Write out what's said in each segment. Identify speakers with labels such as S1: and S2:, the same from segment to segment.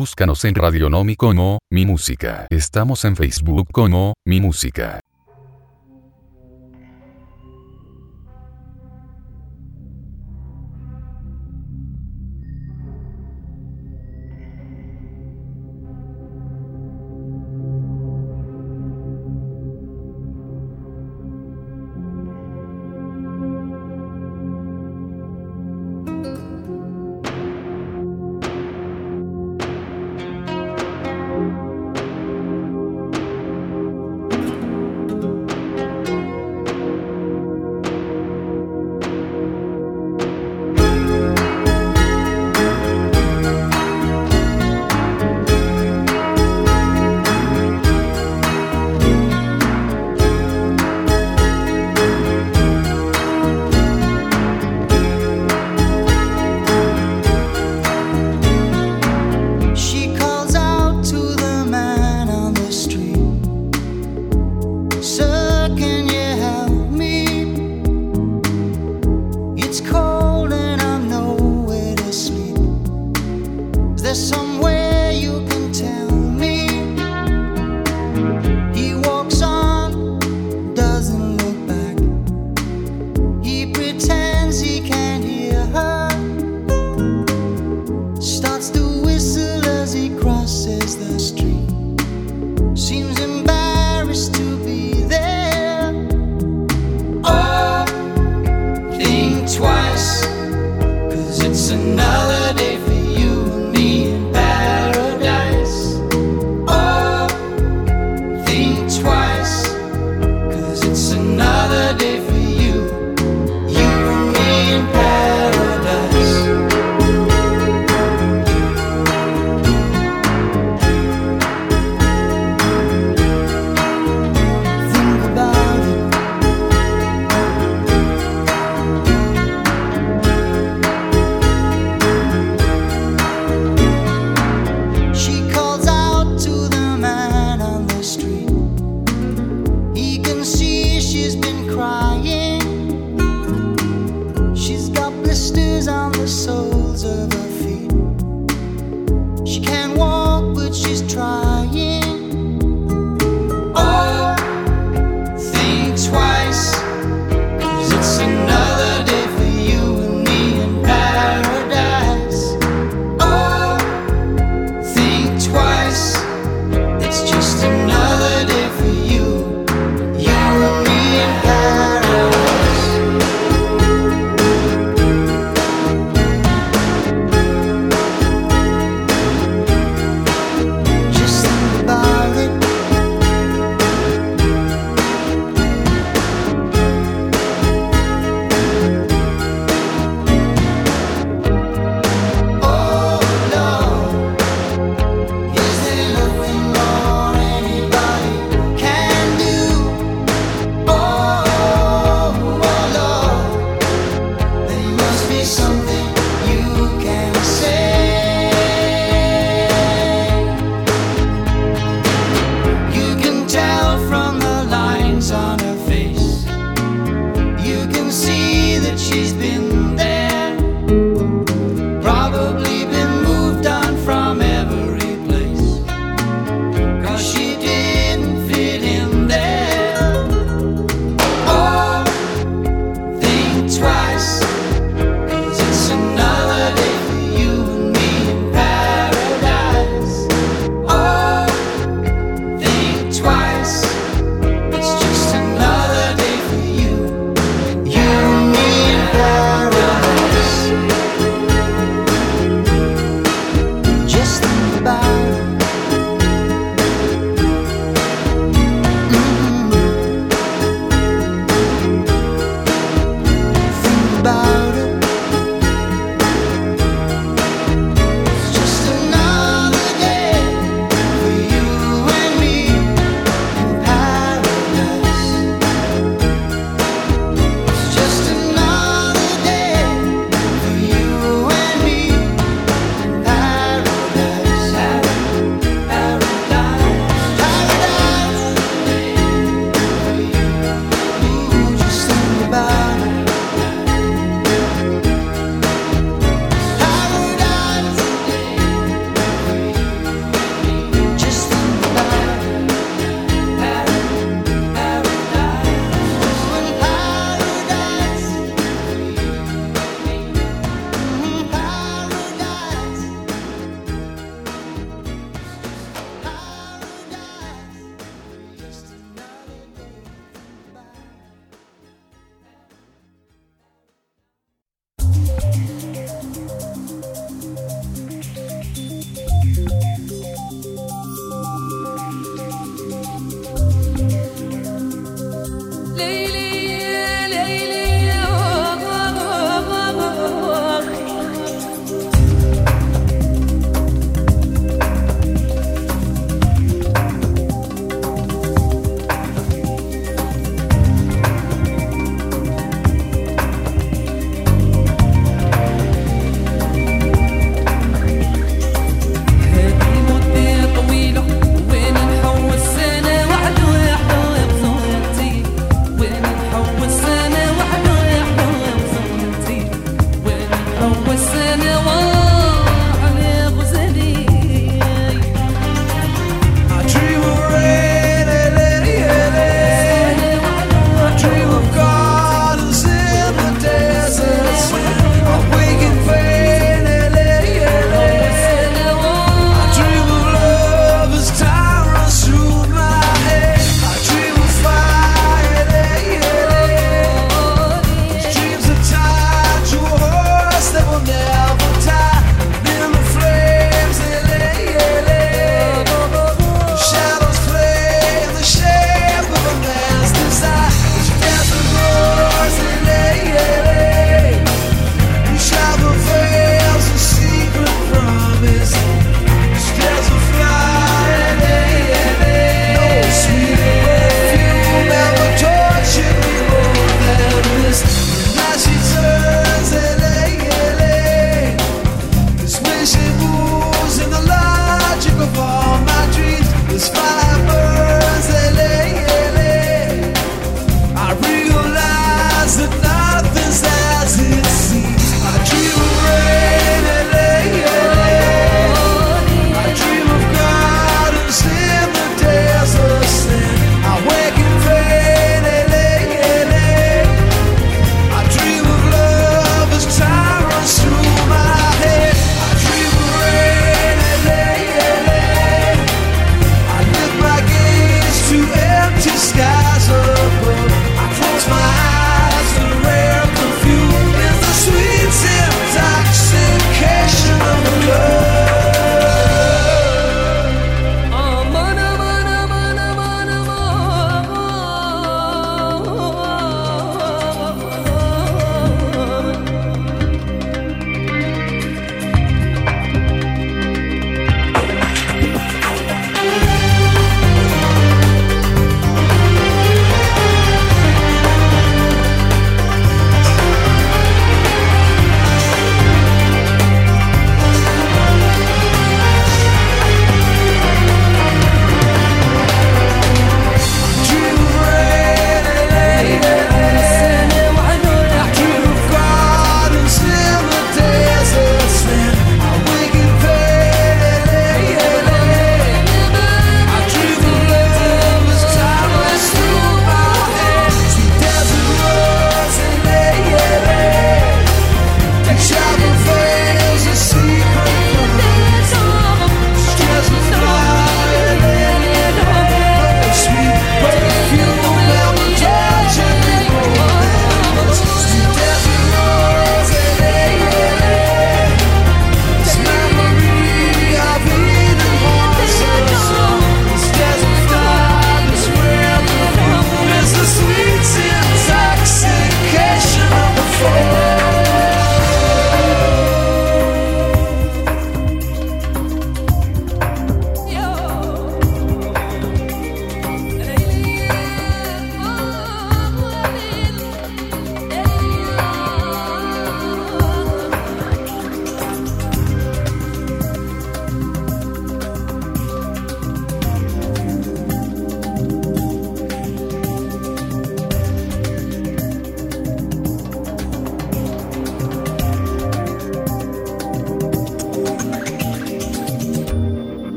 S1: Búscanos en Radionomi como Mi Música. Estamos en Facebook como Mi Música.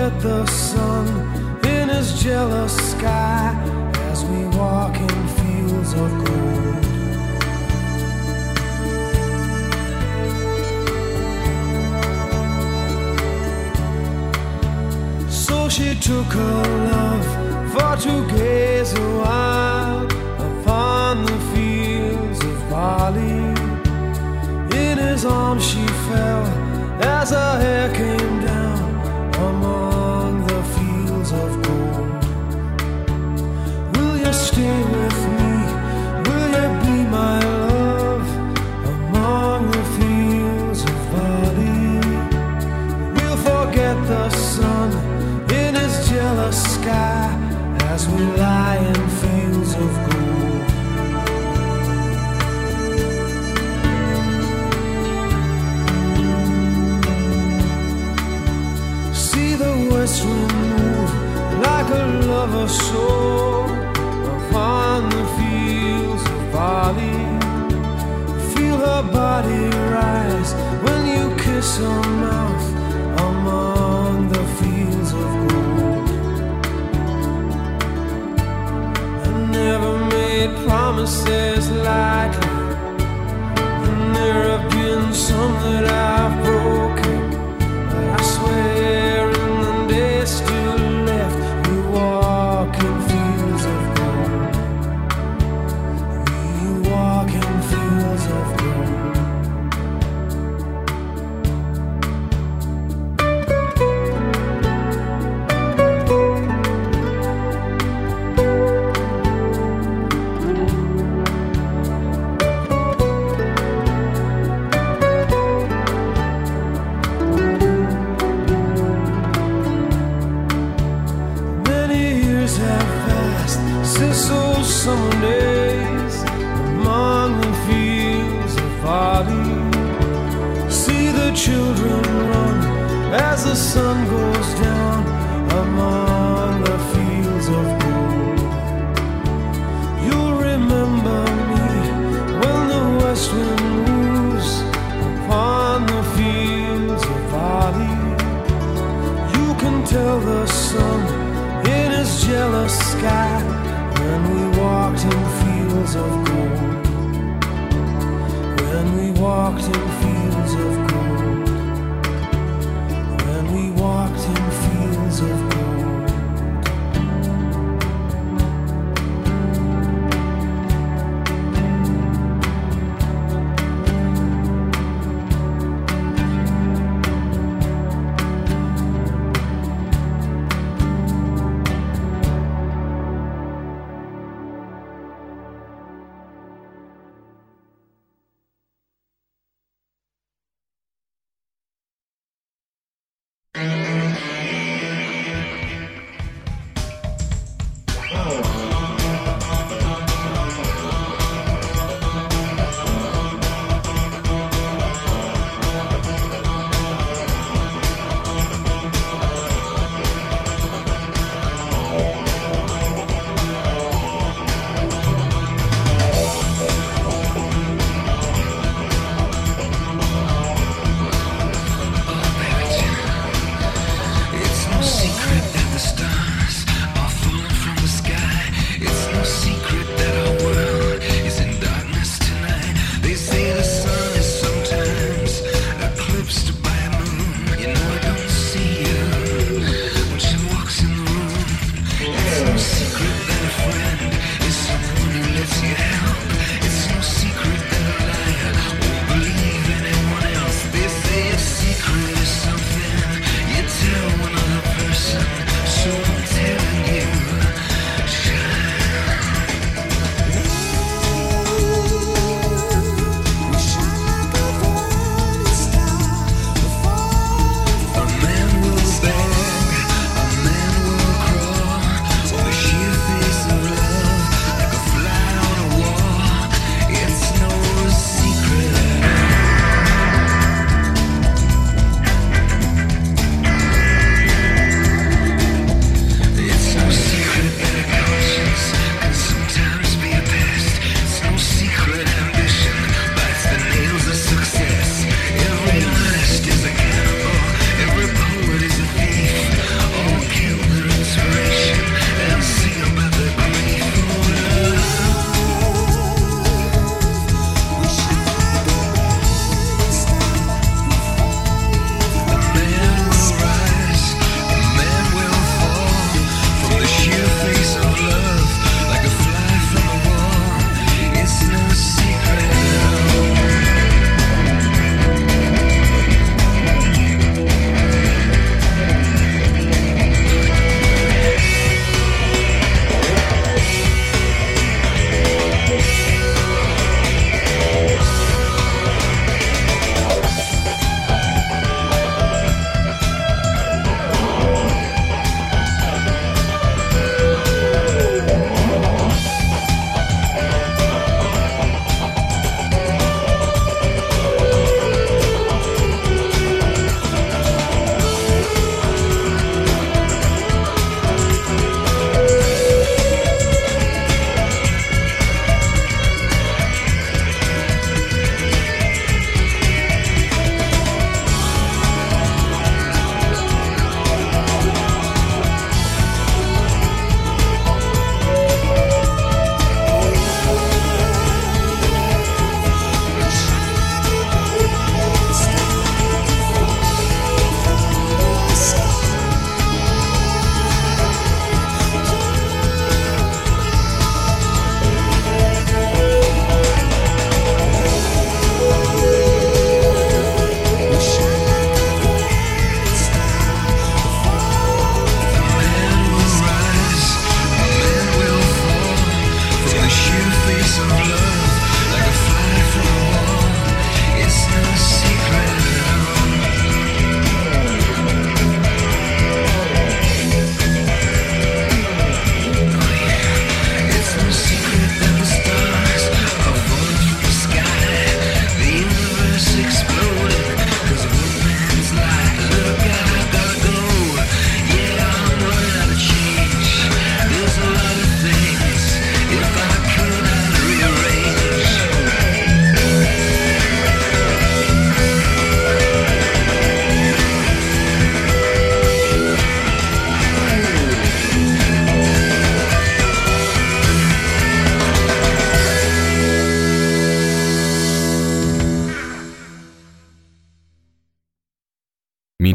S2: forget the sun in his jealous sky as we walk in fields of gold. So she took her love for to gaze a while upon the fields of barley. In his arms she fell as her hair came down among the fields of gold. Will you stay with me? Will you be my love among the fields of barley? We'll forget the sun in his jealous sky as we lie in fields of gold. See the west wind move like a lover soul upon the fields of barley. Feel her body rise when you kiss her mouth among the fields of gold. I never made promises lightly, and there have been some that I've broken, but I swear in the days still left we walk in fields of gold. We walk in fields of gold. Have passed since those summer days among the fields of barley. See the children run as the sun goes down among the fields of gold. You'll remember me when the west wind moves upon the fields of barley. You can tell the sun in his jealous sky when we walked in fields of gold. When we walked in fields of gold. When we walked in fields of gold.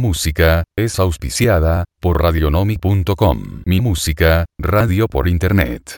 S1: música es auspiciada por radionomic.com. Mi música, radio por internet.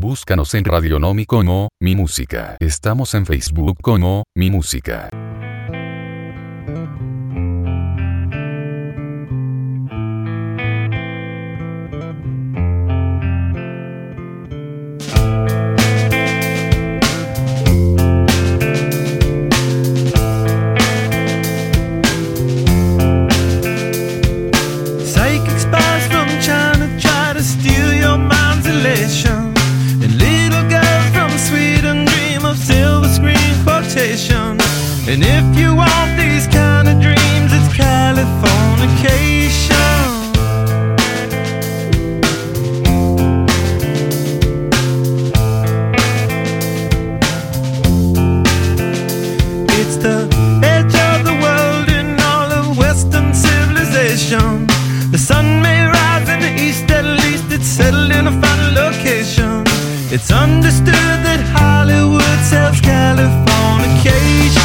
S1: Búscanos en Radionomy como Mi Música. Estamos en Facebook como Mi Música.
S2: And if you want these kind of dreams, it's Californication. It's the edge of the world in all of Western civilization. The sun may rise in the east, at least it's settled in a final location. It's understood that Hollywood sells Californication.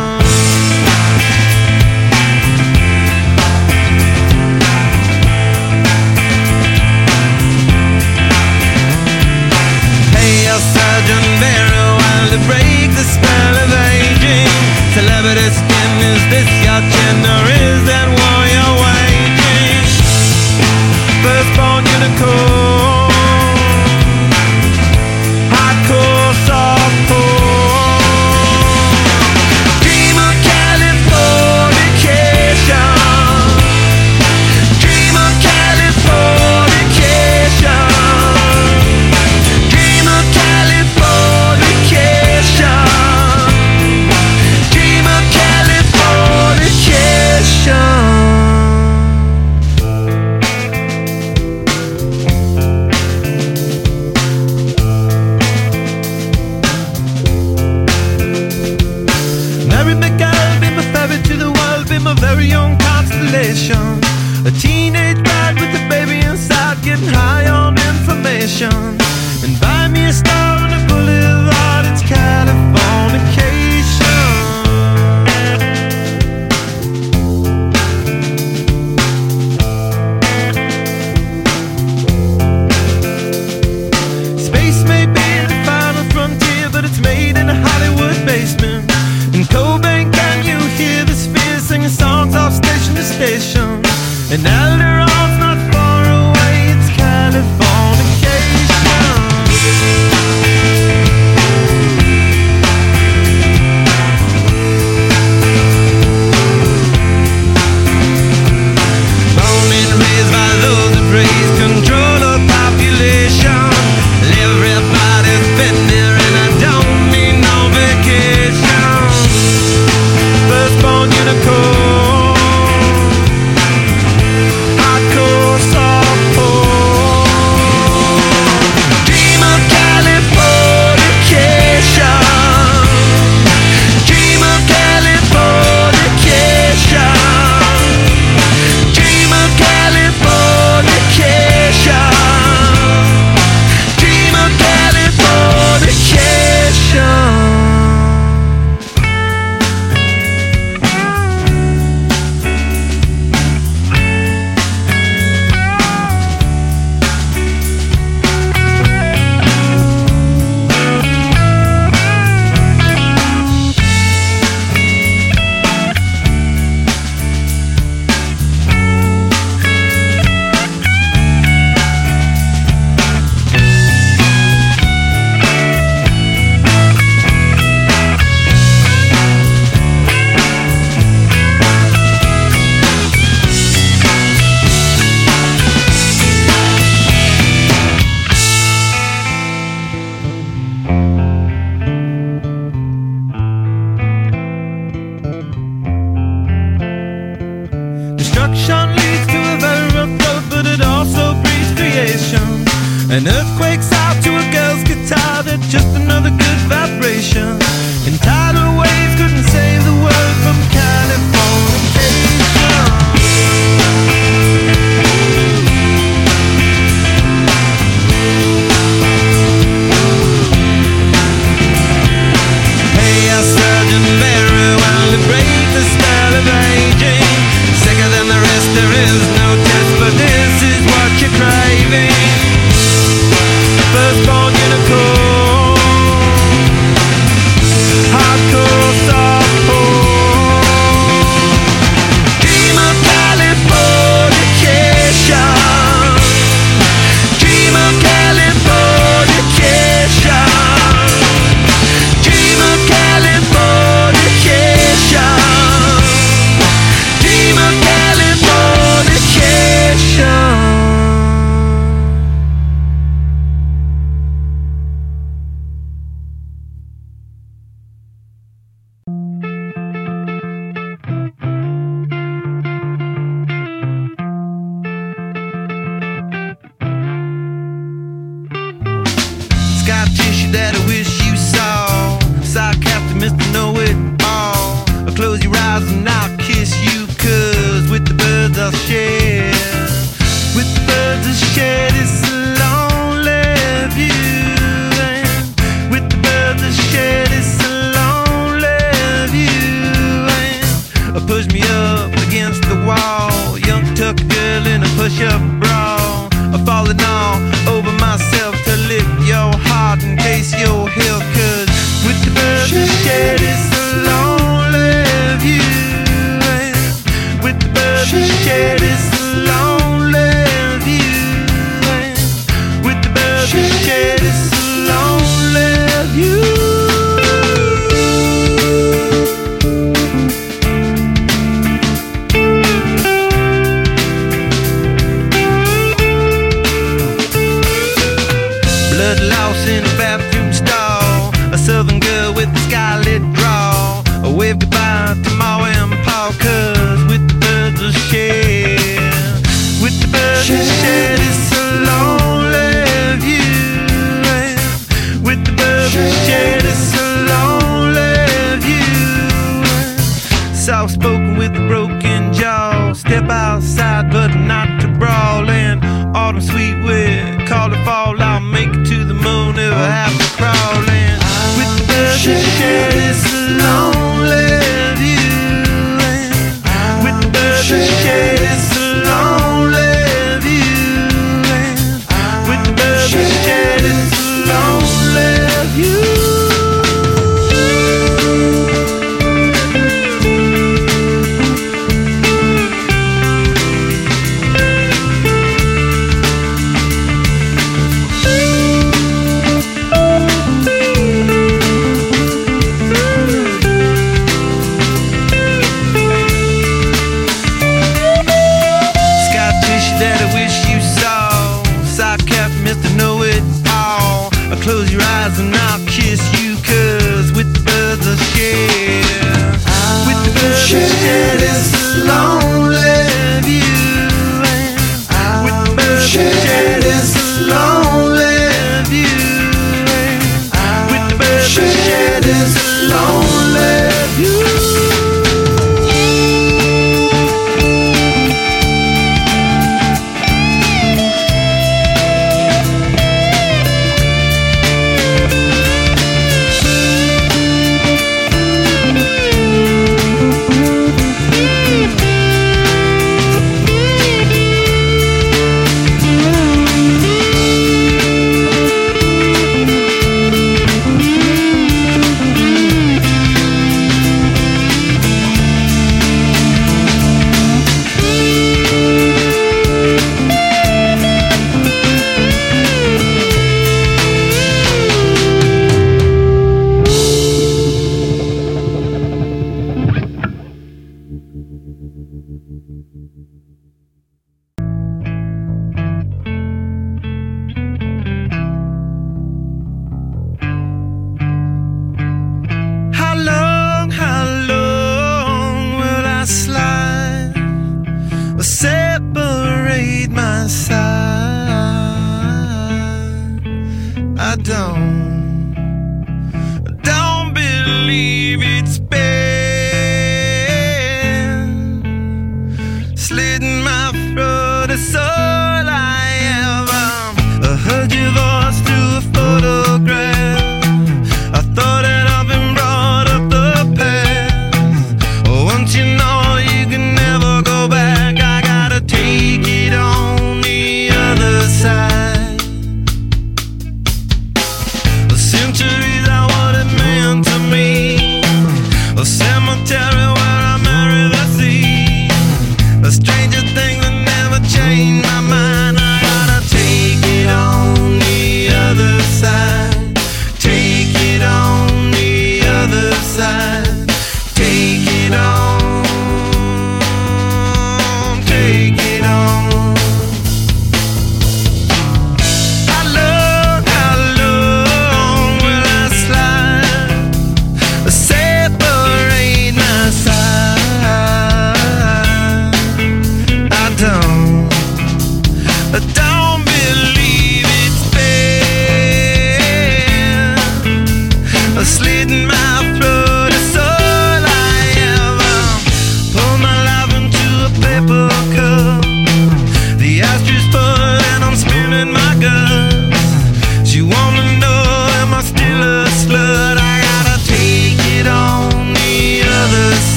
S2: Surgeon Barrow, while to break the spell of aging. Celebrity skin, is this your chin or is that war you're waging? Firstborn unicorn, hardcore softcore. Dream of Californication. Dream of Californication. A teenage bride with a baby inside, getting high on information. And buy me a star on a boulevard, it's Californication. Space may be the final frontier, but it's made in a Hollywood basement. In Cobain, can you hear the spheres singing songs off station to station? And Alderon's not far away, it's Californication. Born and raised by those that praise control of population. Everybody's been there and I don't need no vacation. Firstborn unicorn. Destruction leads to a very rough road, but it also breeds creation. An earthquake's out to a girl's guitar, that's just another good vibration. And tidal waves couldn't save the world from Californication. Hey, a Surgeon Barrow, while to break the spell of aging. Sicker than the rest, there is no test, but this is what you're craving. Firstborn unicorn.
S3: with a broken jaw. Step outside, but not to brawl. And autumn sweet wind, call it fall. I'll make it to the moon, never have to crawl. And with the birds that share this lonely view. And with the birds that share this lonely view. And with the birds that share this lonely view. Close your eyes and I'll kiss you, 'cause with the birds I share, with the birds I share this lonely view. And with the birds I share this lonely view. And with the birds I share this lonely view. Separate my side. I don't believe it's been slit in my throat. It's all I have. I heard your voice through a photograph. I thought that I've been brought up the past. Once you know you can never go back, I gotta take it on the other side. The centuries are what it meant to me.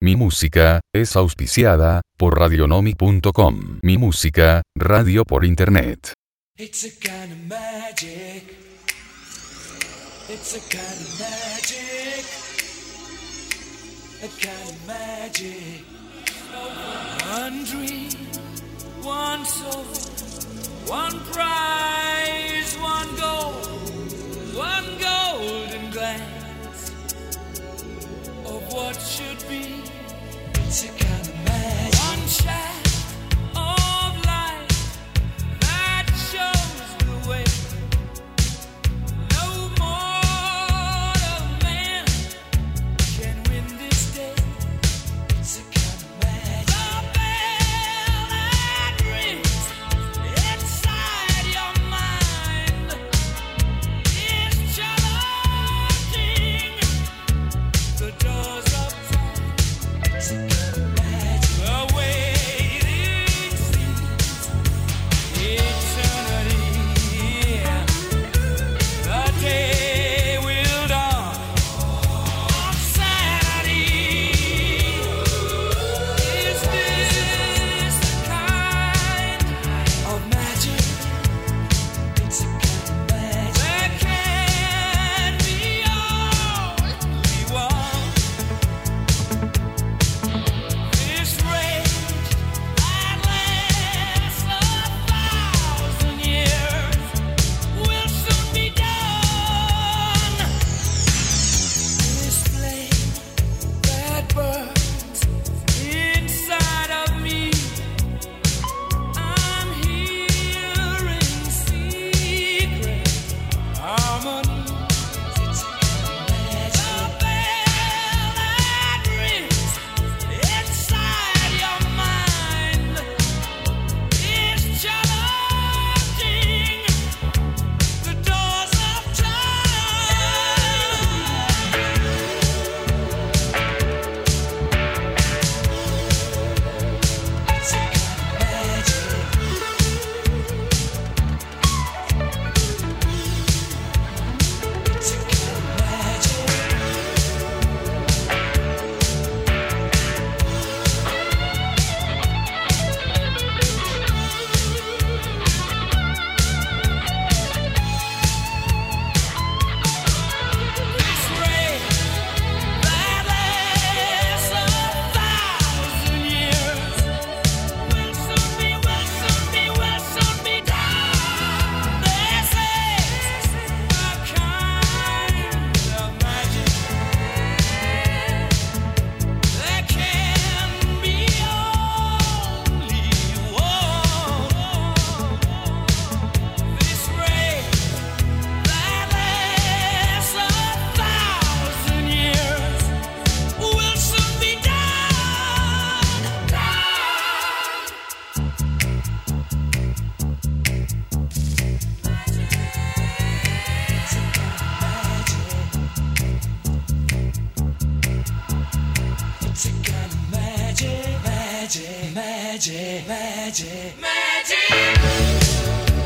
S1: Mi música es auspiciada por radionomic.com. Mi música, radio por internet.
S2: It's a kind of magic. It's a kind of magic. A kind of magic. One dream, one soul, one prize, one golden glance of what should be. It's a kind of magic. One shaft of light that shows the way. No mortal man can win this day. It's a kind of magic. The bell that rings inside your mind is challenging the doors of time. It's a kind of magic. The waiting seems eternity. The day will dawn on Saturday. Is this the kind of magic? It's a kind of magic. There can be only one. This rage that lasts 1,000 years will soon be done. This flame that burns inside of me, I'm hearing secret harmonies. It's a kind of magic. The bell that rings inside your mind is challenging the doors of time. It's a kind of magic. It's a kind of magic. This rain that lasts 1,000 years will soon be done. This is a kind of magic. There can be only one. This rain that lasts 1,000 years will soon be done. It's a kind of magic, magic, magic, magic, magic.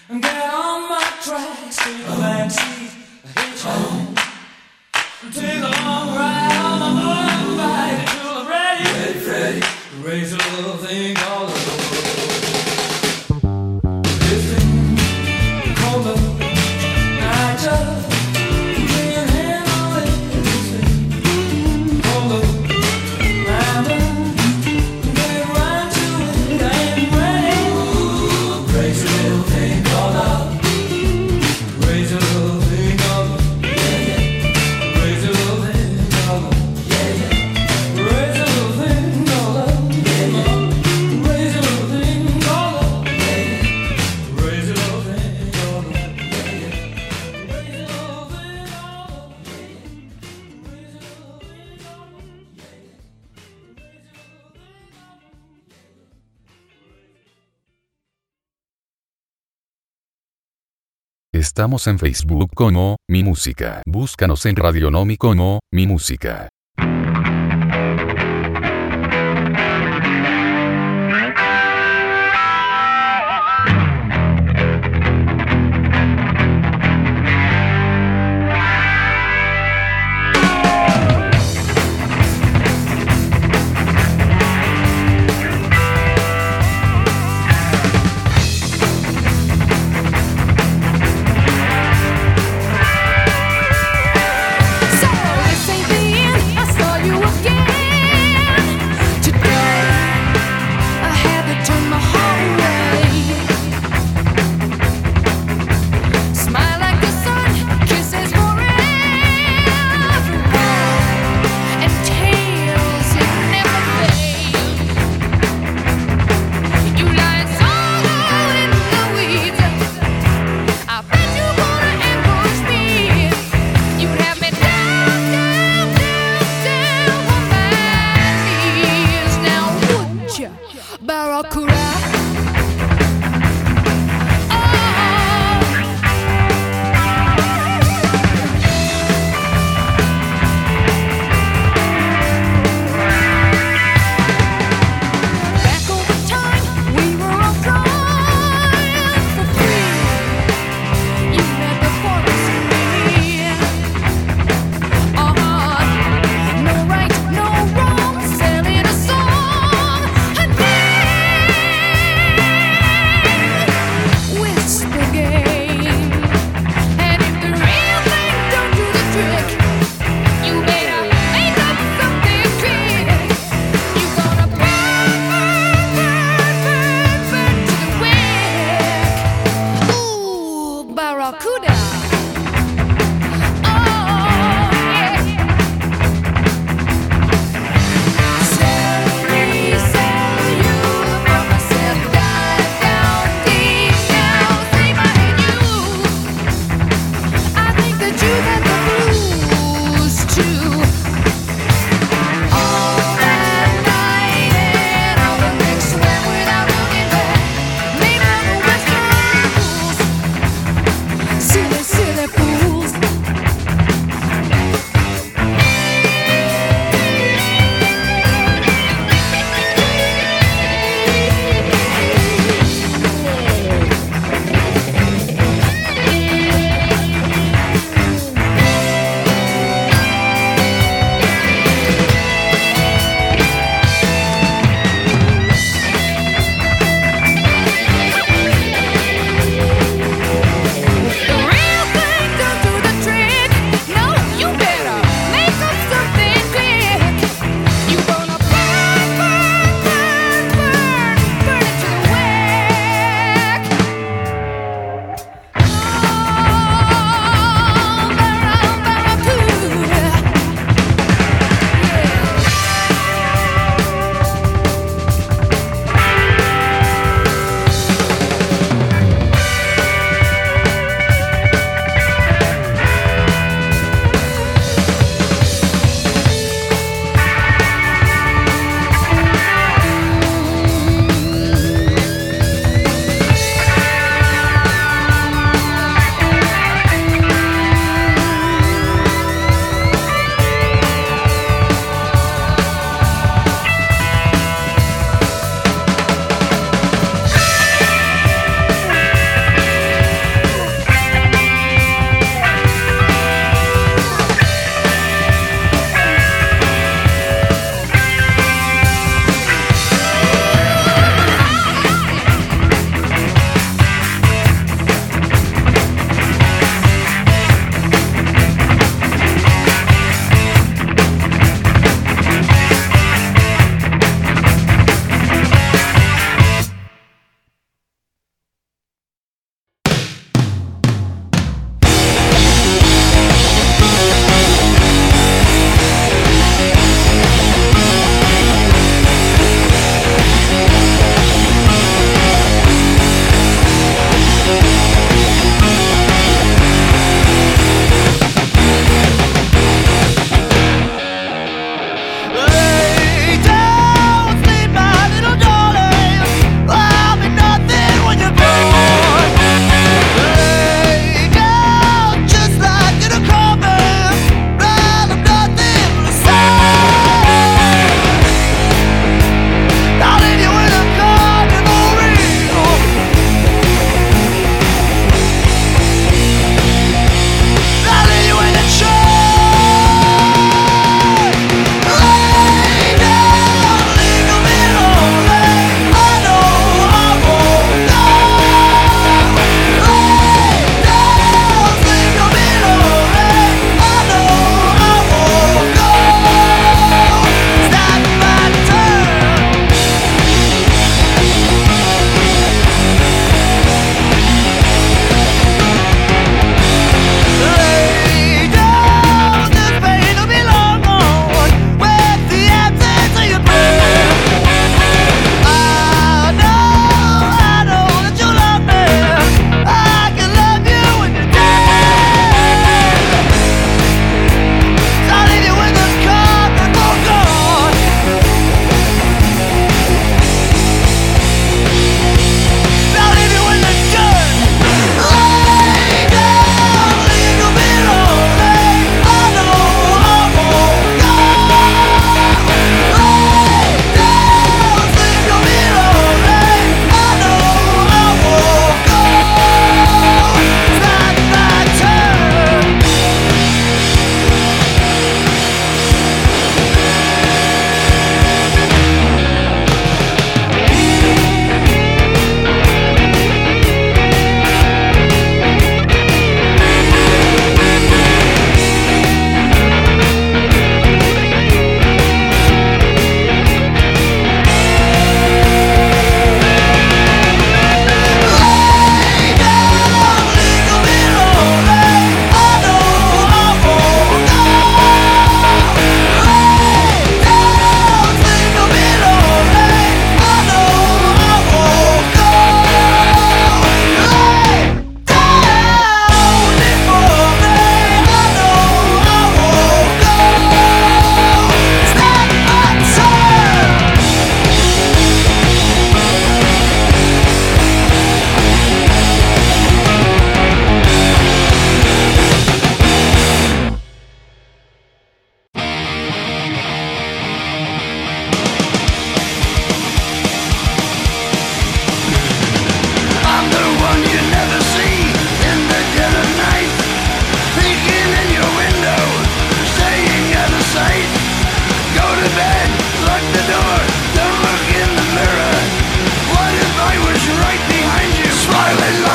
S2: Get on my tracks, take a backseat, hitchhike. Take a long ride on my motorbike till I'm ready, ready, raise a little thing called love. This thing called love, I just can't handle it. This thing called love, I just get right to it. I ain't ready, raise a little thing called love, raise a little thing called love.
S1: Estamos en Facebook como Mi Música. Búscanos en Radionomy como Mi Música.
S4: So this ain't the end. I saw you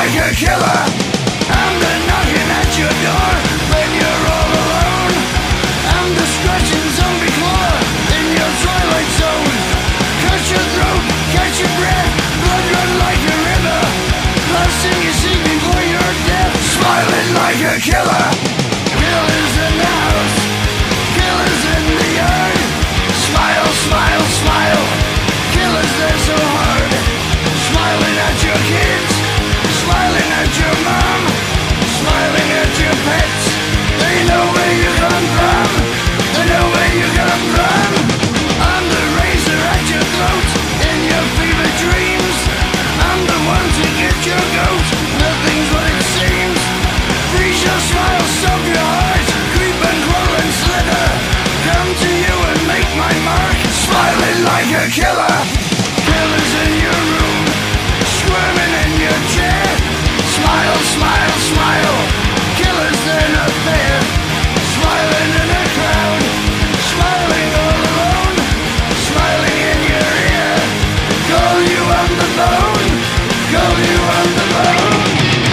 S4: like a killer. I'm the knocking at your door when you're all alone. I'm the scratching zombie claw in your twilight zone. Cut your throat, catch your breath, blood run like a river. Last thing you see before you're dead, smiling like a killer. Killers in the house, killers in the yard. Smile, smile, smile. Killers, they're so hard. Smiling at your kids, smiling at your mom, smiling at your pets. They know where you come from, they know where you come from. I'm the razor at your throat in your fever dreams. I'm the one to get your goat, nothing's what it seems. Freeze your smile, stomp your heart, creep and crawl and slither. Come to you and make my mark, smiling like a killer. Killers in your room, squirming in your chair. Smile, smile, smile. Killers, they're not there. Smiling in a crowd, smiling all alone, smiling in your ear. Call you on the phone, call you on the phone.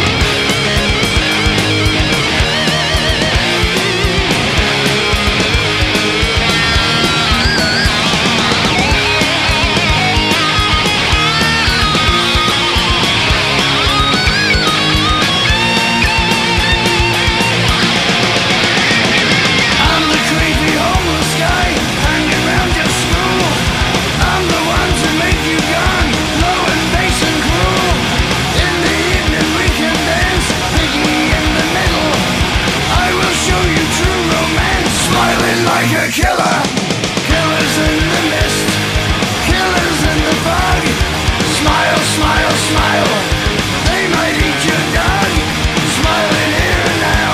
S4: Killer, killers in the mist, killers in the fog. Smile, smile, smile. They might eat your dog. Smiling here and now,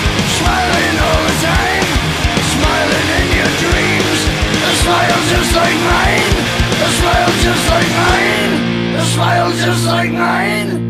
S4: smiling all the time, smiling in your dreams. A smile just like mine, a smile just like mine, a smile just like mine.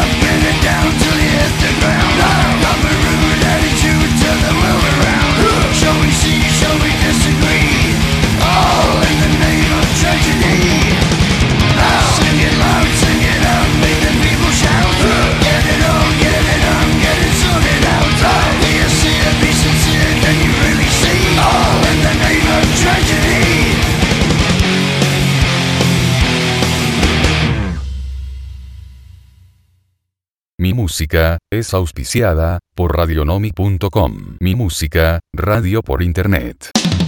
S4: Down till you hit the ground. Got a rude attitude to the world around.
S1: música es auspiciada por radionomic.com. Mi música, radio por internet.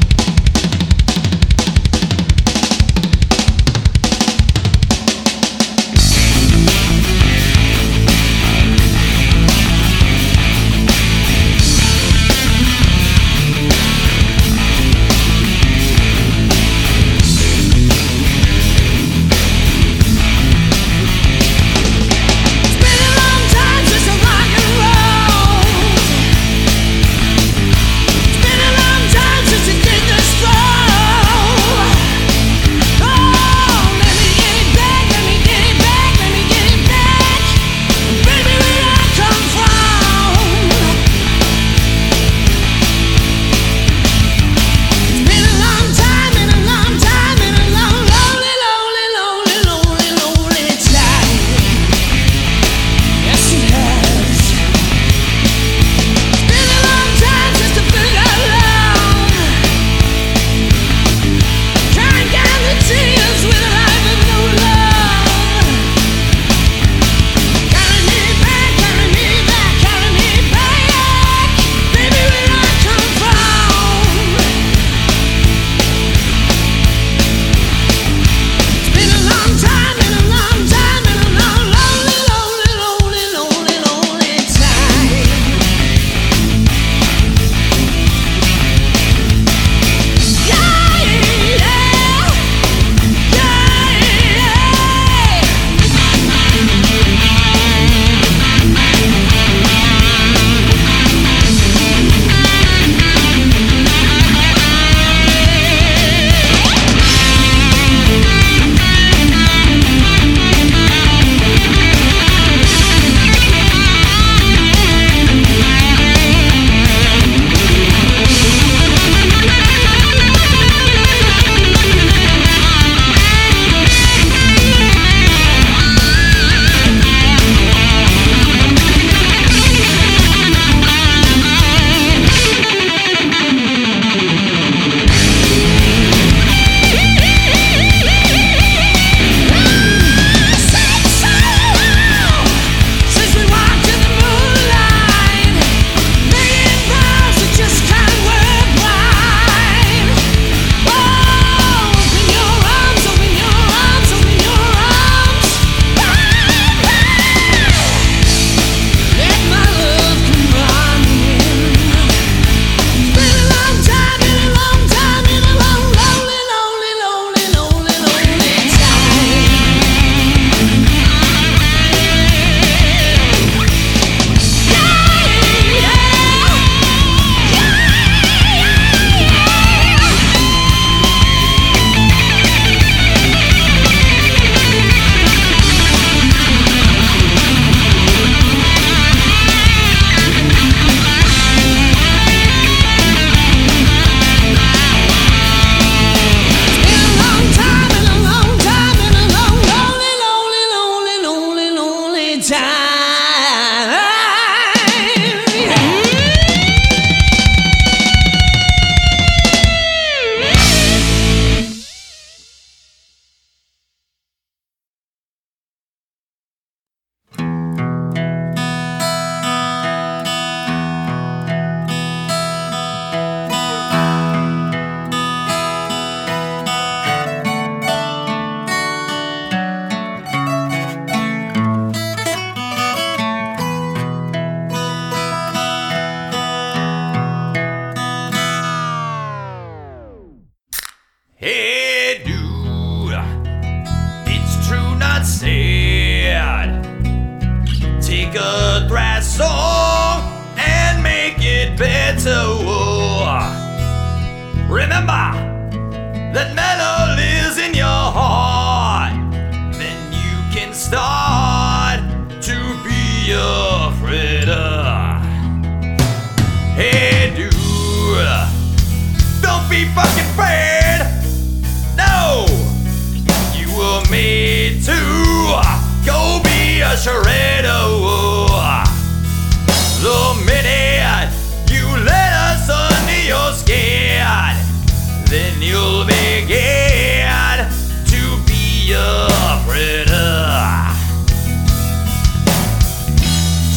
S5: Remember that metal is in your heart. Then you can start to be afraid of. Hey dude, don't be fucking afraid. No, you were made to go be a shredder. The minute you let us under your skin, then you'll begin to be a predator.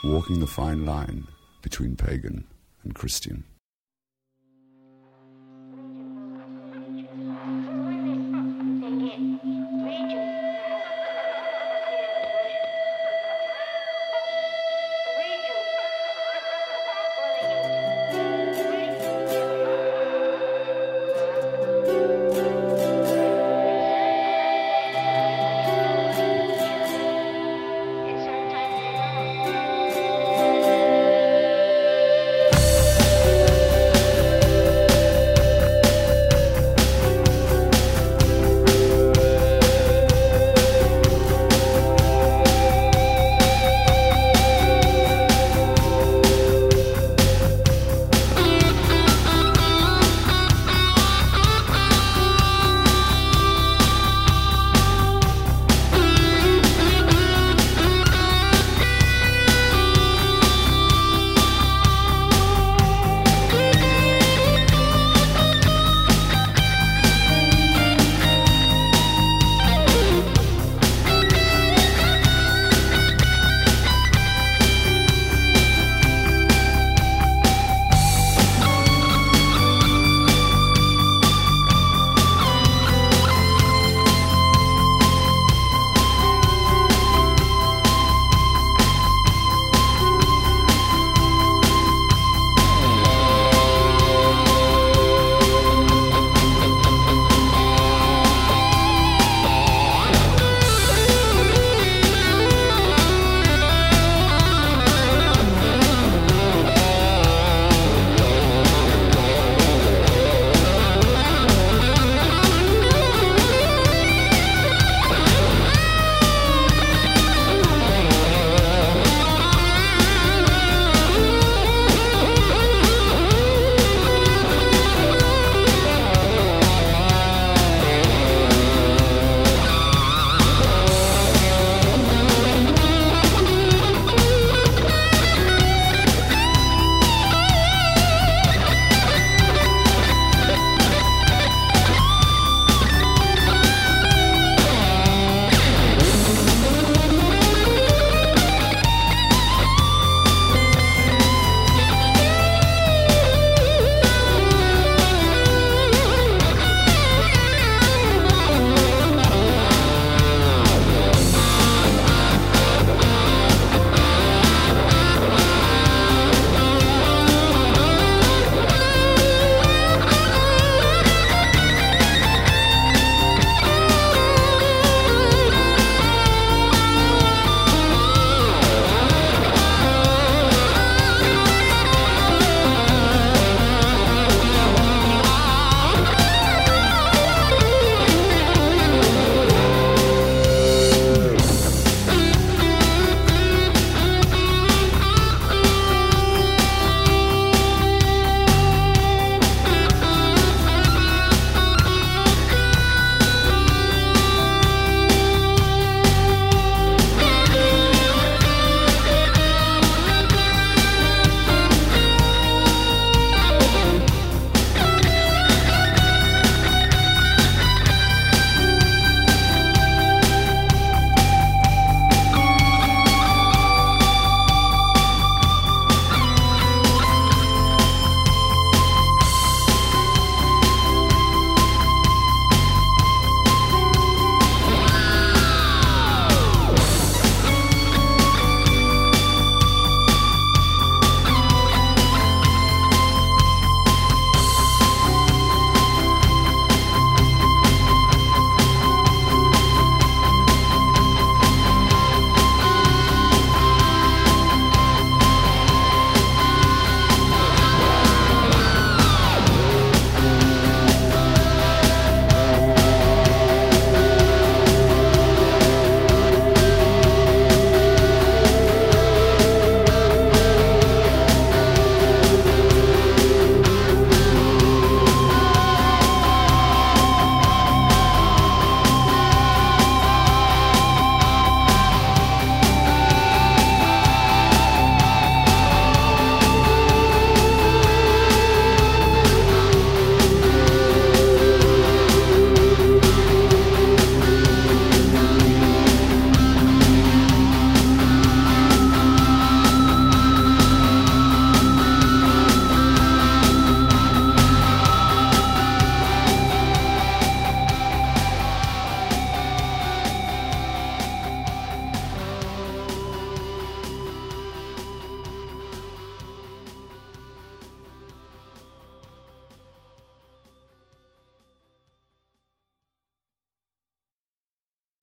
S6: walking the fine line between pagan and Christian.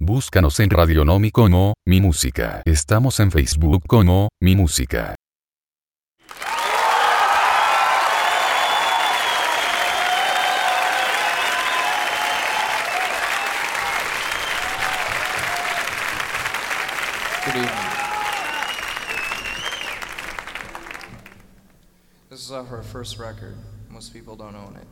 S1: Búscanos en Radionomi como Mi Música. Estamos en Facebook como Mi Música.
S7: Good evening. This is off our first record. Most people don't own it.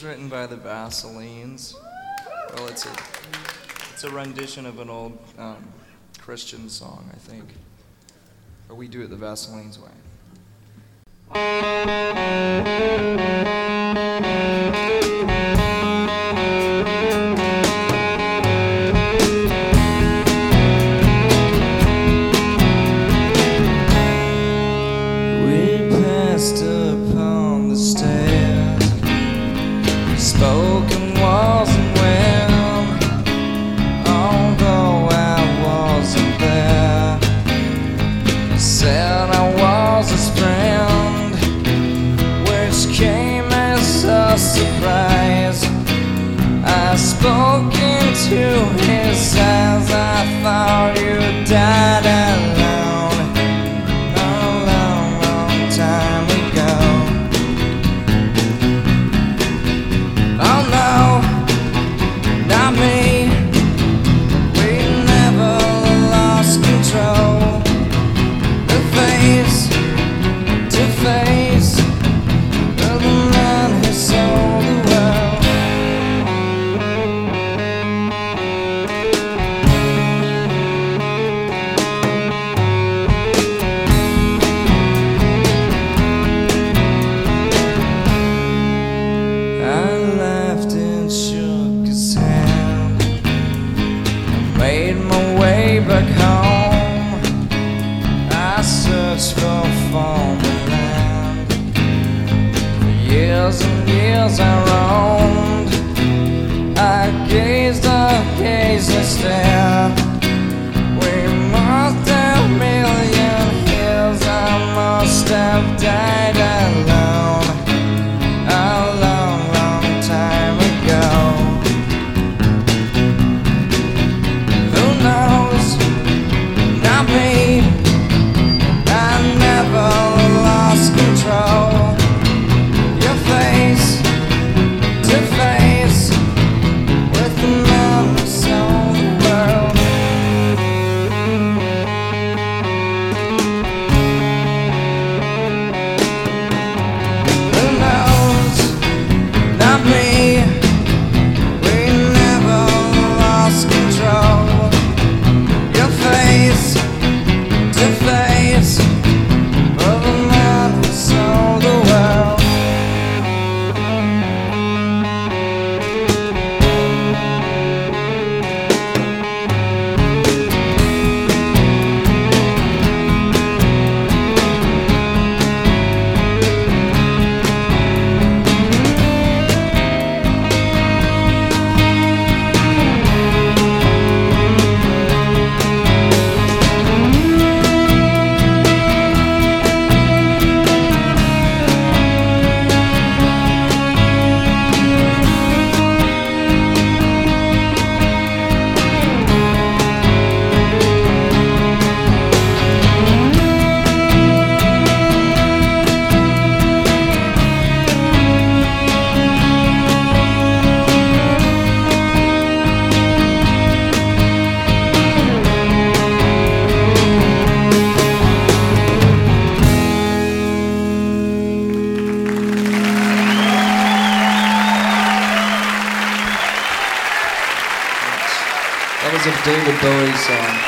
S7: written by the Vaselines. Well, it's a rendition of an old Christian song, I think. Or we do it the Vaselines way.
S2: We passed upon the stairs, spoken wasn't well, although I wasn't there. He said I was his friend, which came as a surprise. I spoke into his eyes, I thought you died alone a long, long time ago. Oh no, not me, we never lost control. The face to face of the man who sold the world. I laughed and shook his hand. I made my way back home. I searched for former land. For years and years I roamed. I gazed and stared. We must have million years. I must have died alone a long, long time ago. Who knows? Not me. I never lost control. Your face to face with the man who sold the world. Who knows? Not me. We never lost control. Your face to face of the man who sold the world.
S7: That was a David Bowie song.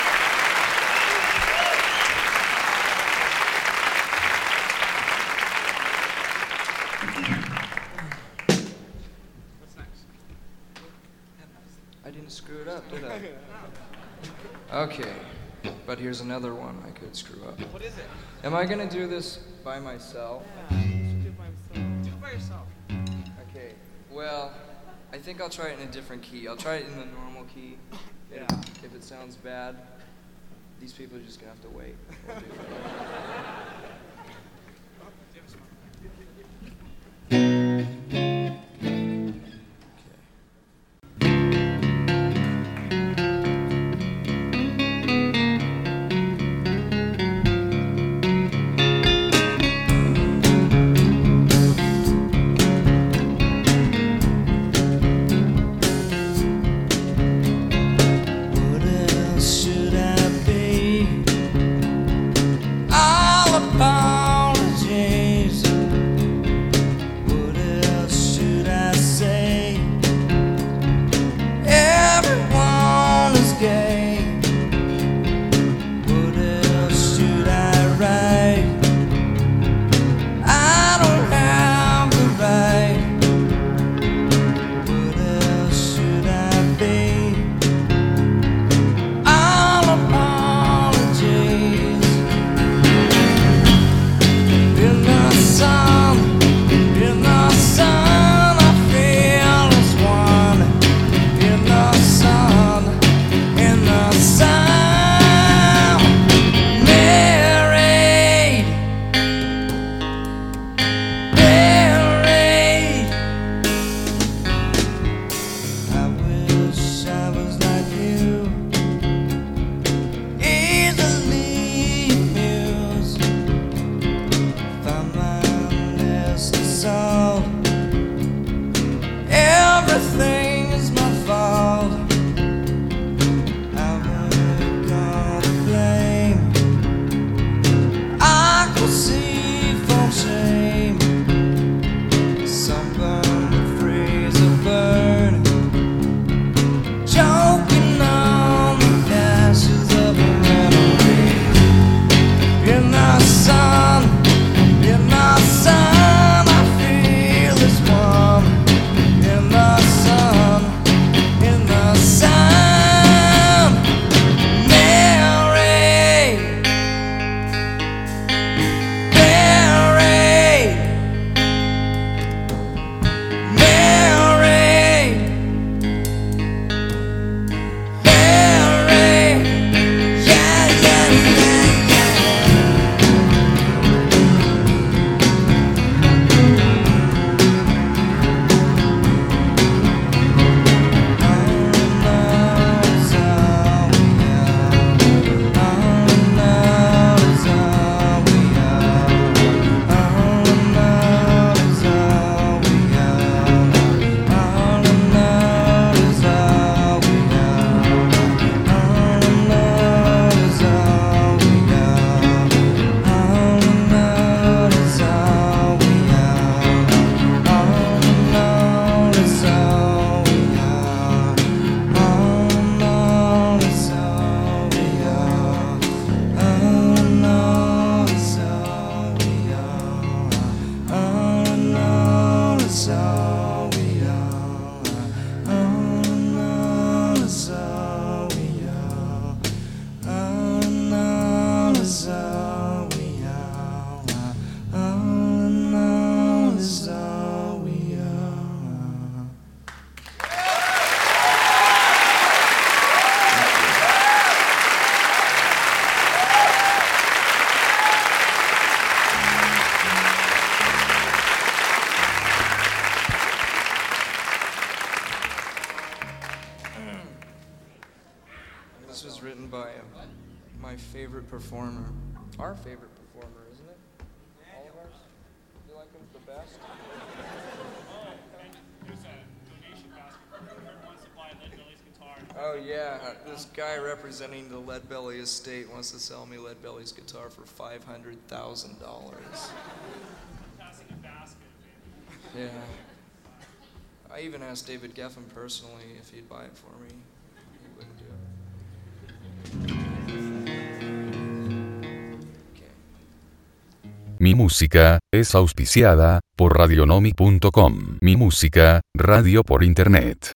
S7: I didn't screw it up, did I? Okay, but here's another one I could screw up.
S8: What is it?
S7: Am I gonna do this by myself?
S8: Do it by yourself.
S7: Okay, well, I think I'll try it in a different key. I'll try it in the normal key.
S8: Yeah.
S7: If it sounds bad, these people are just gonna have to wait. We'll do it.
S2: What else should I be? All
S4: everything is my fault. I'm gonna blame. I could see from shame. Sunburn, the freezer burn. Choking on the ashes of a memory. In the sun, in the sun, I feel this warm. In the sun, in the sun, Mary, Mary, Mary, Mary, yeah, yeah, yeah, yeah. This was written by my favorite performer. Our favorite performer, isn't it? All of ours? You like him the best?
S9: There's a donation basket for whoever wants to buy Lead Belly's guitar.
S7: Oh yeah, this guy representing the Lead Belly estate wants to sell me Lead Belly's guitar for $500,000.
S9: Passing a basket, baby.
S7: Yeah. I even asked David Geffen personally if he'd buy it for me. He wouldn't do it.
S1: Mi música es auspiciada por radionomic.com. Mi música, radio por internet.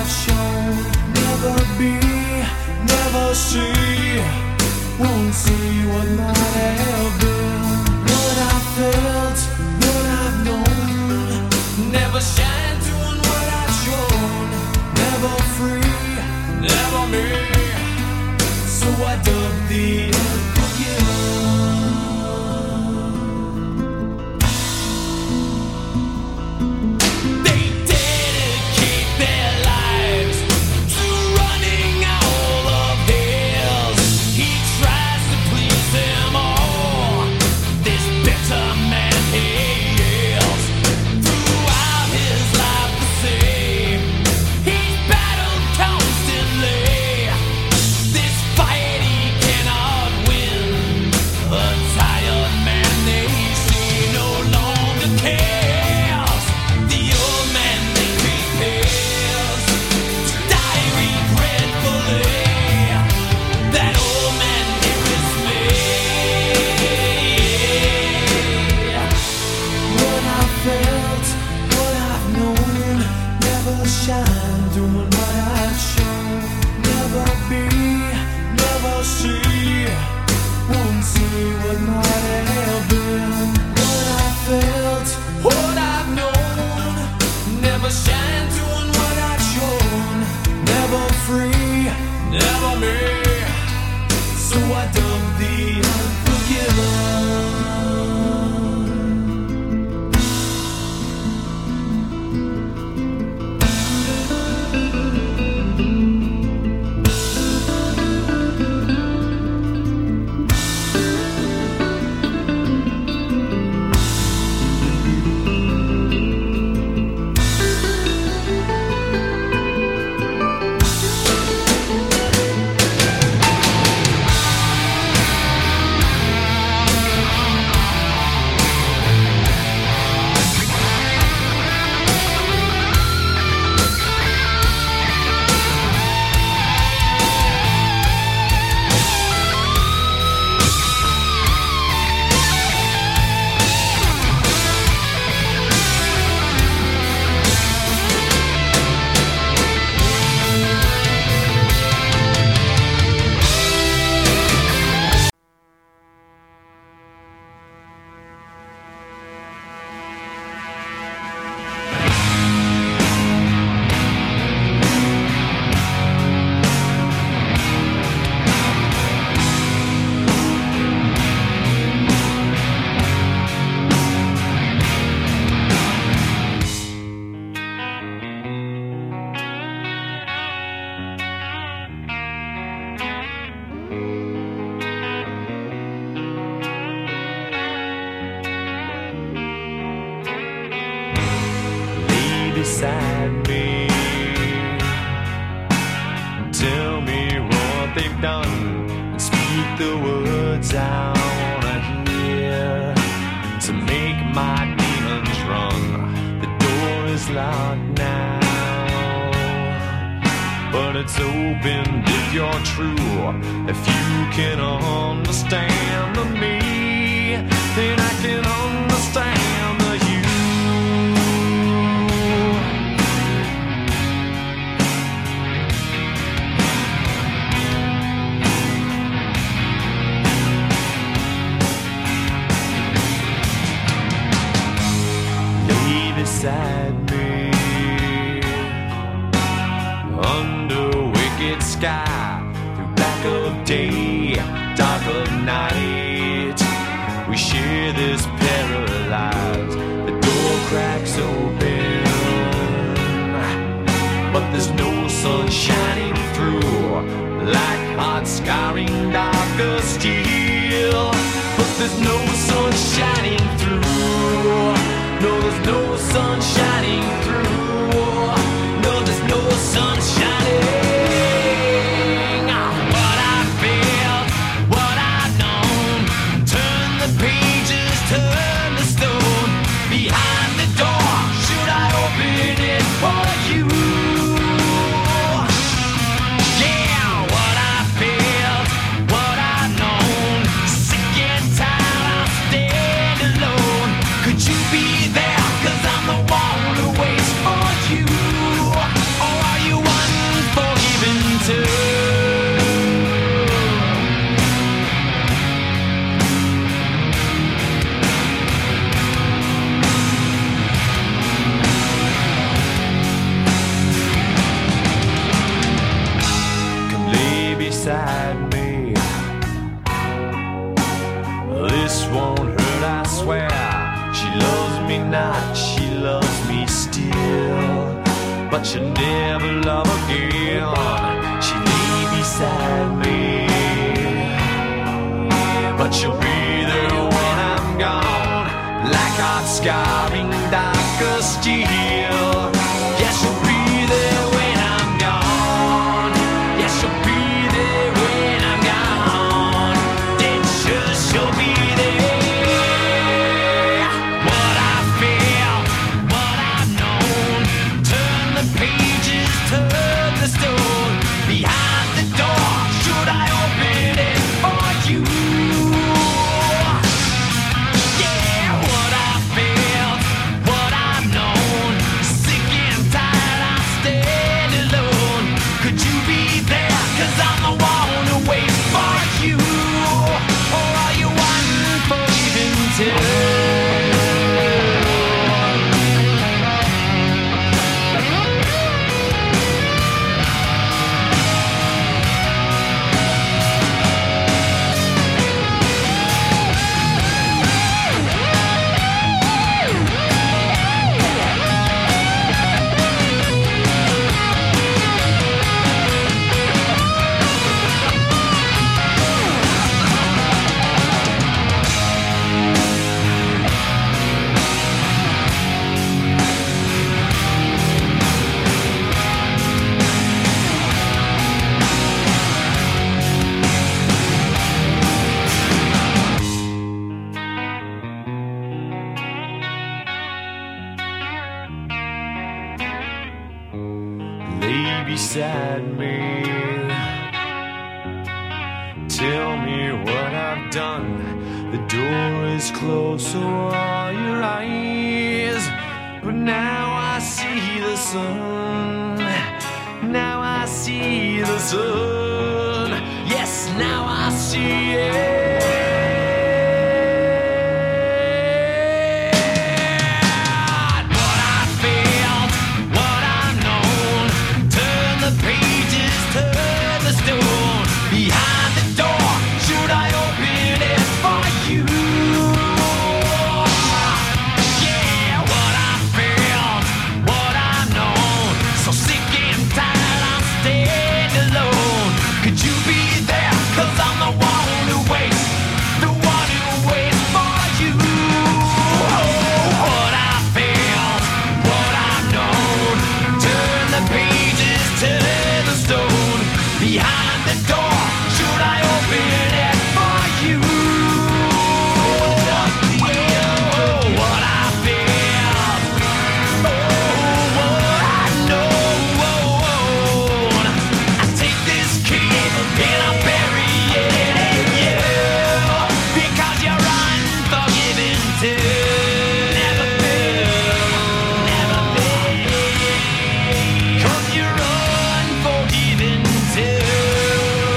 S2: I've shown. Never be, never see. Won't see what might have been. What I felt, what I've known. Never shine doing what I've shown. Never free, never me. So I dug the unforgiven. They dedicate their lives to running all of his. He tries to please them all. This bitter man he is. Throughout his life the same. He's battled constantly. This fight he cannot win. A tired man they see no longer cares. The old man they prepares to die regretfully. That old man here is me. What I felt, what I've known. Never shine doing what I've shown. Never be, never see. Won't see what might have been. What I felt, what I've known. Never shine doing what I've shown. Never free, never me. So I dug the unforgiven. Beside me, tell me what they've done, and speak the words I wanna hear to make my demons run. The door is locked now, but it's open if you're true. If you can understand me, then I can understand the you. Beside me, under wicked sky, through black of day, dark of night, we share this pair of lives. The door cracks open, but there's no sun shining through, like hot scarring darker steel. But there's no sun shining through. No, there's no sun shining through. No, there's no sun shining. What I felt, what I've known. Turn the pages, turn the stone. Behind the door, should I open it for you? Yeah, what I felt, what I've known. Sick and tired, I'll stand alone. Could you be there? 'Cause I'm the one who waits for you.
S5: heart scarring dark as steel. Yes, you'll be there when I'm gone. Yes, you'll be there when I'm gone. Dead sure she'll be there. What I feel, what I've known. Turn the pages, turn the stone. Behind the door, should I open it for you? Yeah, what I felt, what I've known. Sick and tired, I stand alone. Could you be there? 'Cause I'm the one who waits for you. Or are you one for even two? Lay beside me. Tell me what I've done. The door is closed, so are your eyes. But now I see the sun. Now I see the sun. Yes, now I see it. What I felt, what I've known. Turn the pages, turn the stone. Behind the door, should I open it for you? Yeah, what I felt, what I've known. So sick and tired, I stand alone. Could you be there? 'Cause I'm the one who waits, the one who waits for you. Oh, what I felt, what I've known. Turn the pages, turn the stone. Behind the door, should I open it for you? Oh, what I felt, oh, what I know. I take this key and I bury it in you, because you're unforgiving too. Never been, never been. 'Cause you're unforgiving too.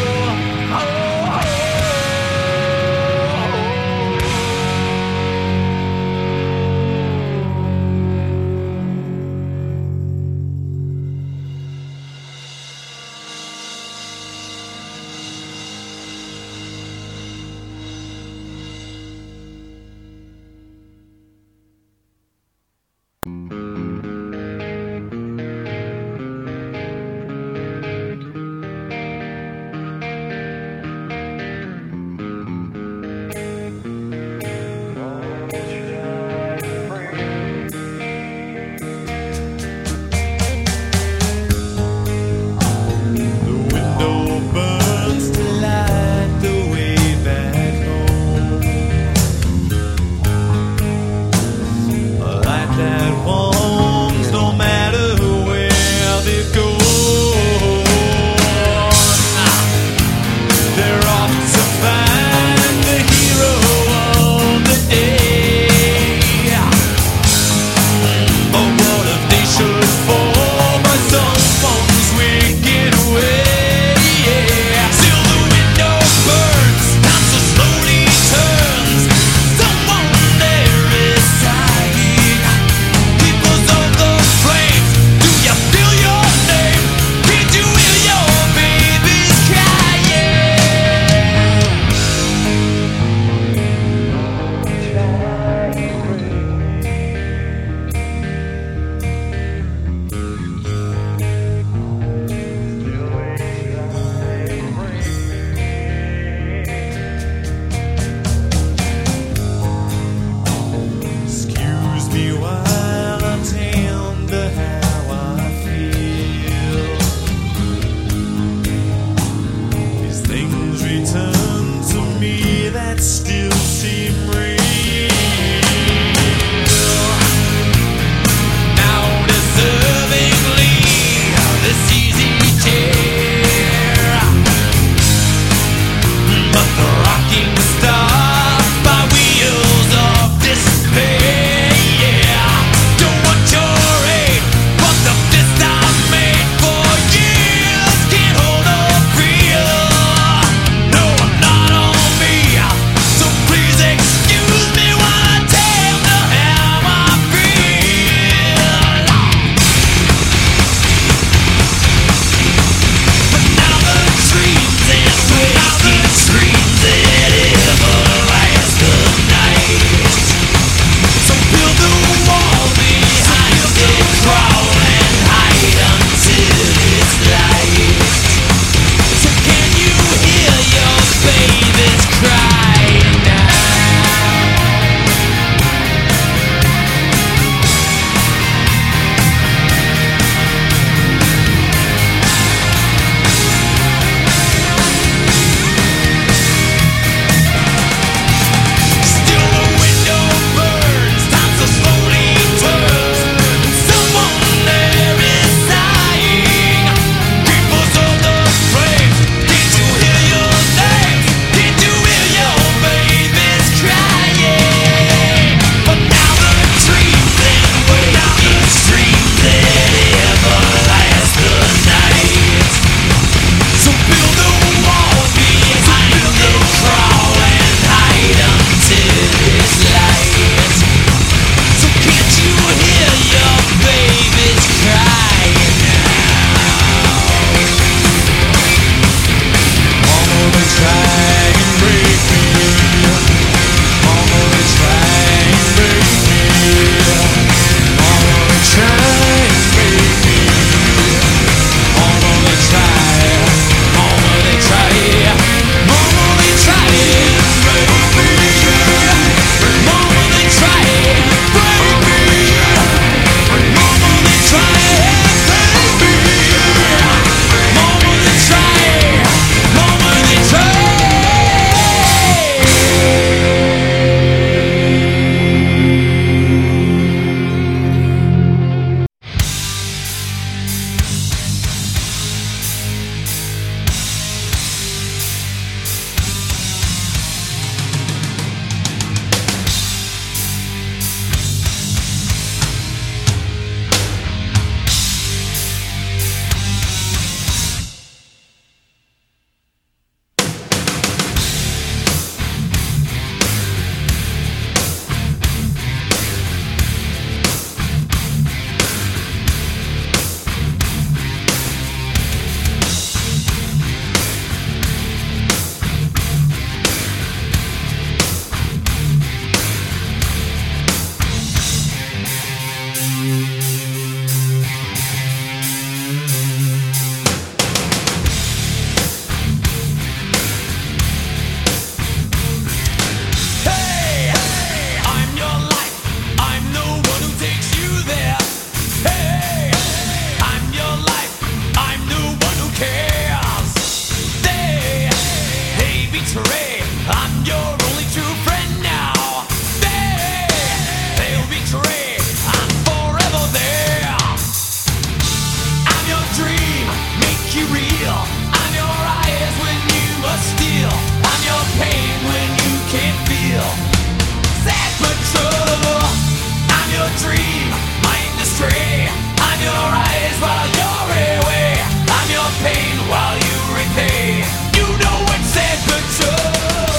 S5: dream, make you real. I'm your eyes when you must steal. I'm your pain when you can't feel. Sad but true. I'm your dream, my industry. I'm your eyes while you're away. I'm your pain while you repay. You know it's sad but true.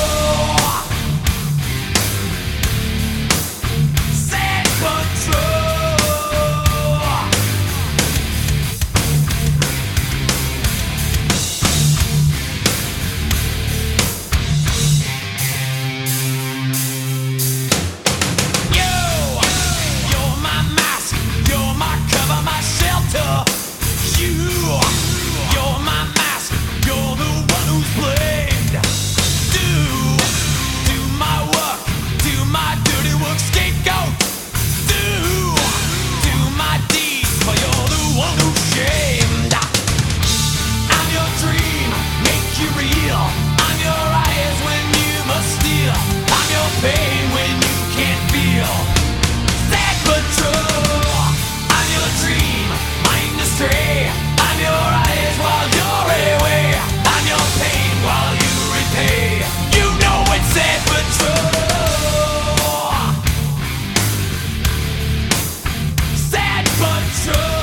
S5: Sad but true. You're my mask, you're my cover, my shelter. You're my mask, you're the one who's blamed. Do my work, do my dirty work, scapegoat. Do my deeds, but you're the one who's shamed. I'm your dream, make you real. I'm your eyes when you must steal. I'm your pain when you can't feel. Sad but true. I'm your dream, my industry. I'm your eyes while you're away. I'm your pain while you repay. You know it's sad but true. Sad but true.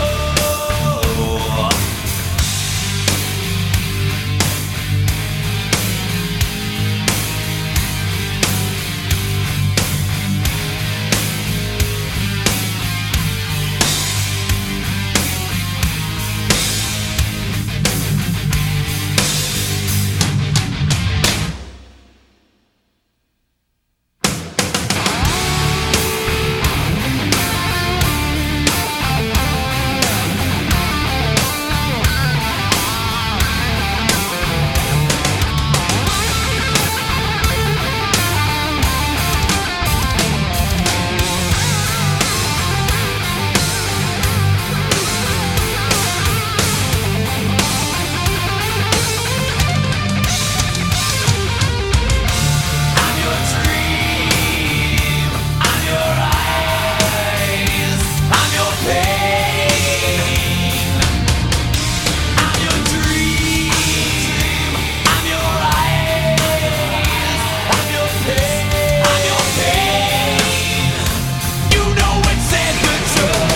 S5: I'm your dream, I'm your eyes, I'm your pain. I'm your dream, I'm your eyes, I'm your pain, I'm your pain. You know it's sad but true.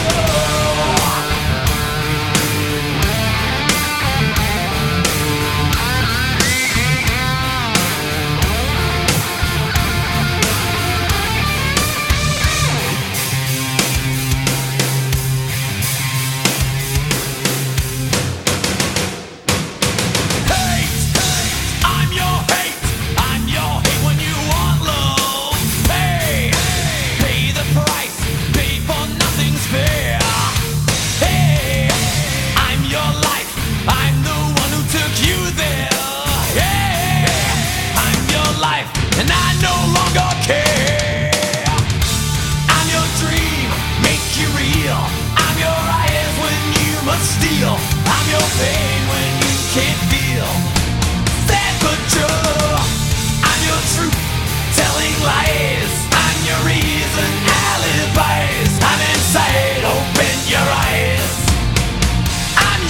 S5: I'm your hate. I'm your hate when you want love. Pay the price. Pay for nothing's fair. Hey, I'm your life. I'm the one who took you there. Hey, I'm your life, and I no longer care. I'm your dream, make you real. I'm your eyes when you must steal. I'm your pain when you can't feel. Sad but true. I'm your truth, telling lies. I'm your reason, alibis. I'm inside, open your eyes. I'm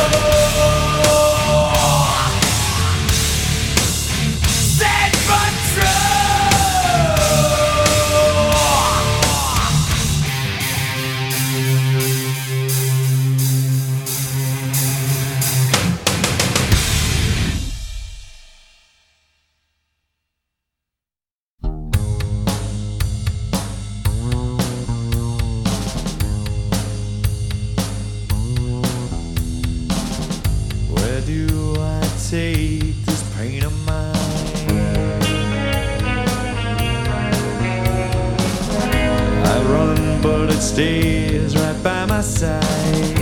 S5: sad but true.
S10: Where do I take this pain of mine? I run, but it stays right by my side.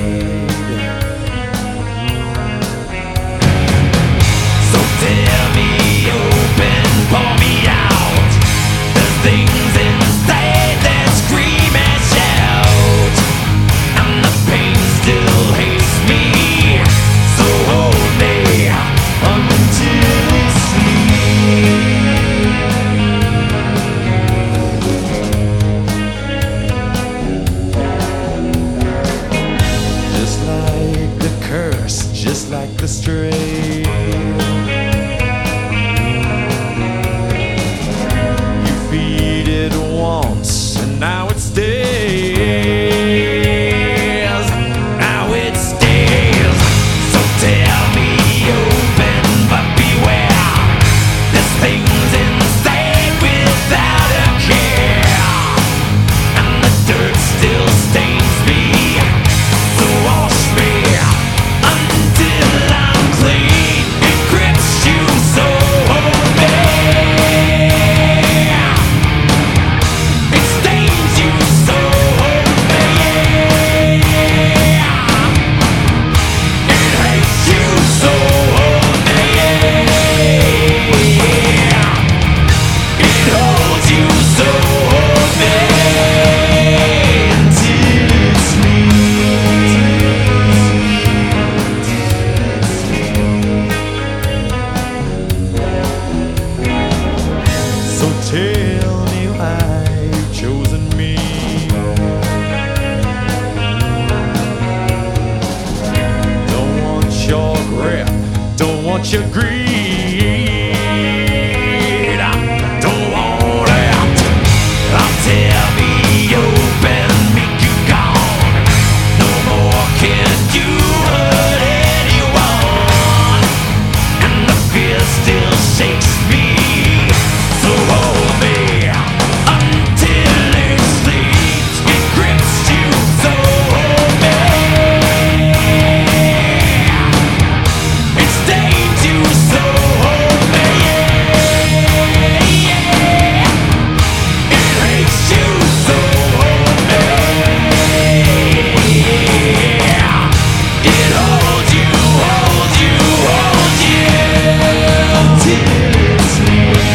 S5: So tear me open, pour me out. There's things inside that scream and shout, and the pain still hates me. So hold me until we sleep.
S10: works just like the stray. You feed it once and now it stays. Now it stays. So tell me open but beware. This thing's insane without a care. And the dirt still stains me. So wash me until I'm clean. It grips you so bad. It stains you so bad. It hates you so bad. It holds you so bad till it's me. So tell me why you've chosen me. Don't want your grip, don't want your greed. Don't want it. Tell me open, make you gone. No more can you hurt anyone. And the fear still shakes me. So hold me until it sleeps. It grips you so bad. It stains you so bad. It hates you so bad. It holds you, holds you, holds you till it's me.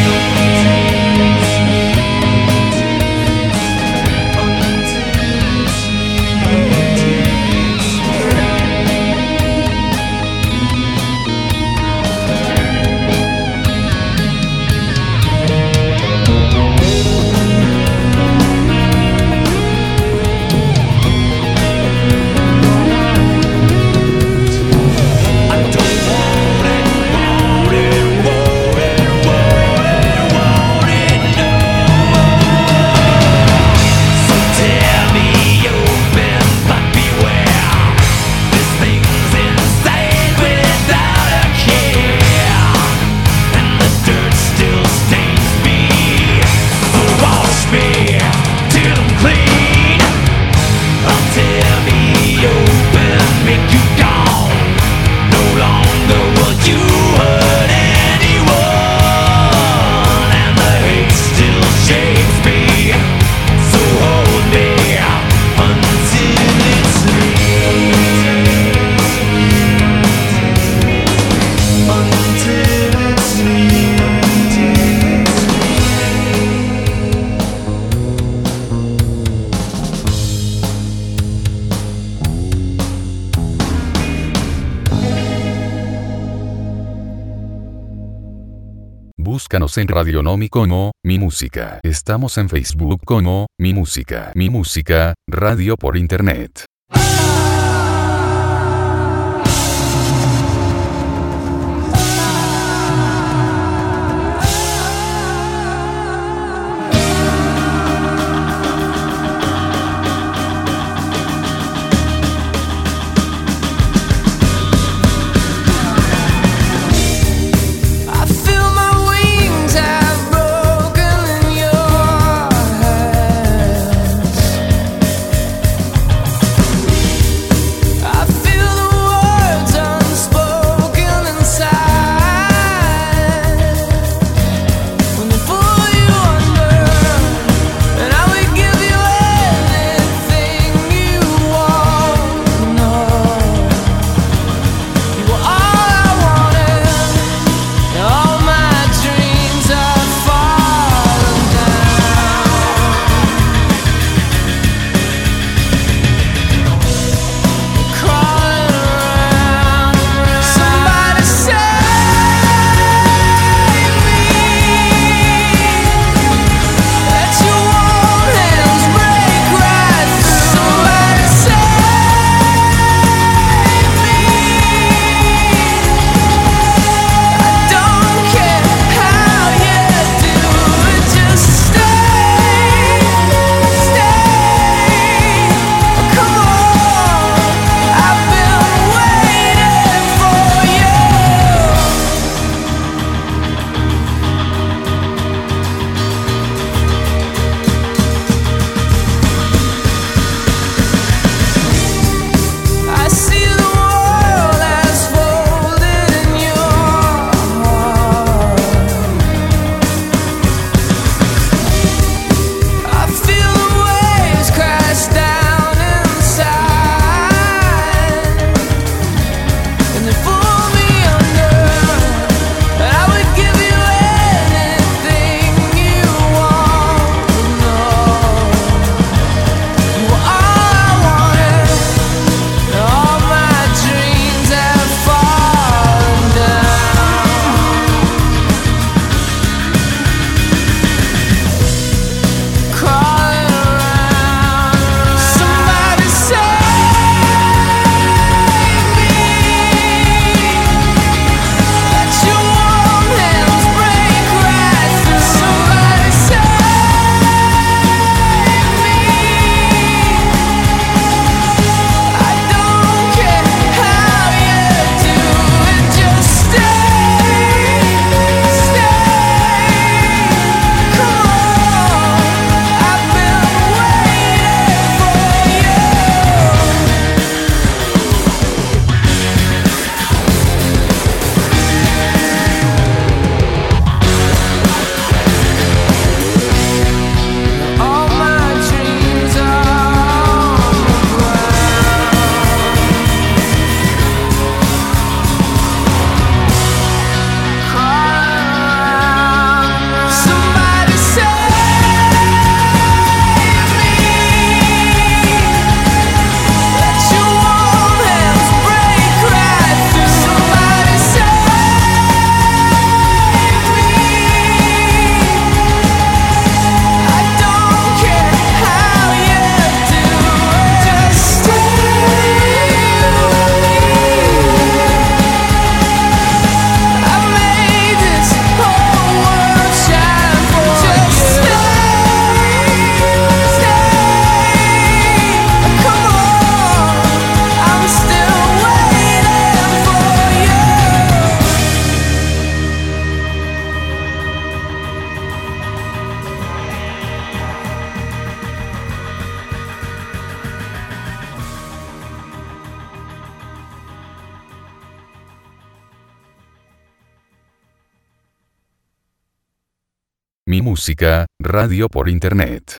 S1: Búscanos en Radionomy como Mi Música. Estamos en Facebook como Mi Música. Mi Música, radio por internet.
S2: I feel my wings have broken in your hands.
S1: Mi Música, radio por internet.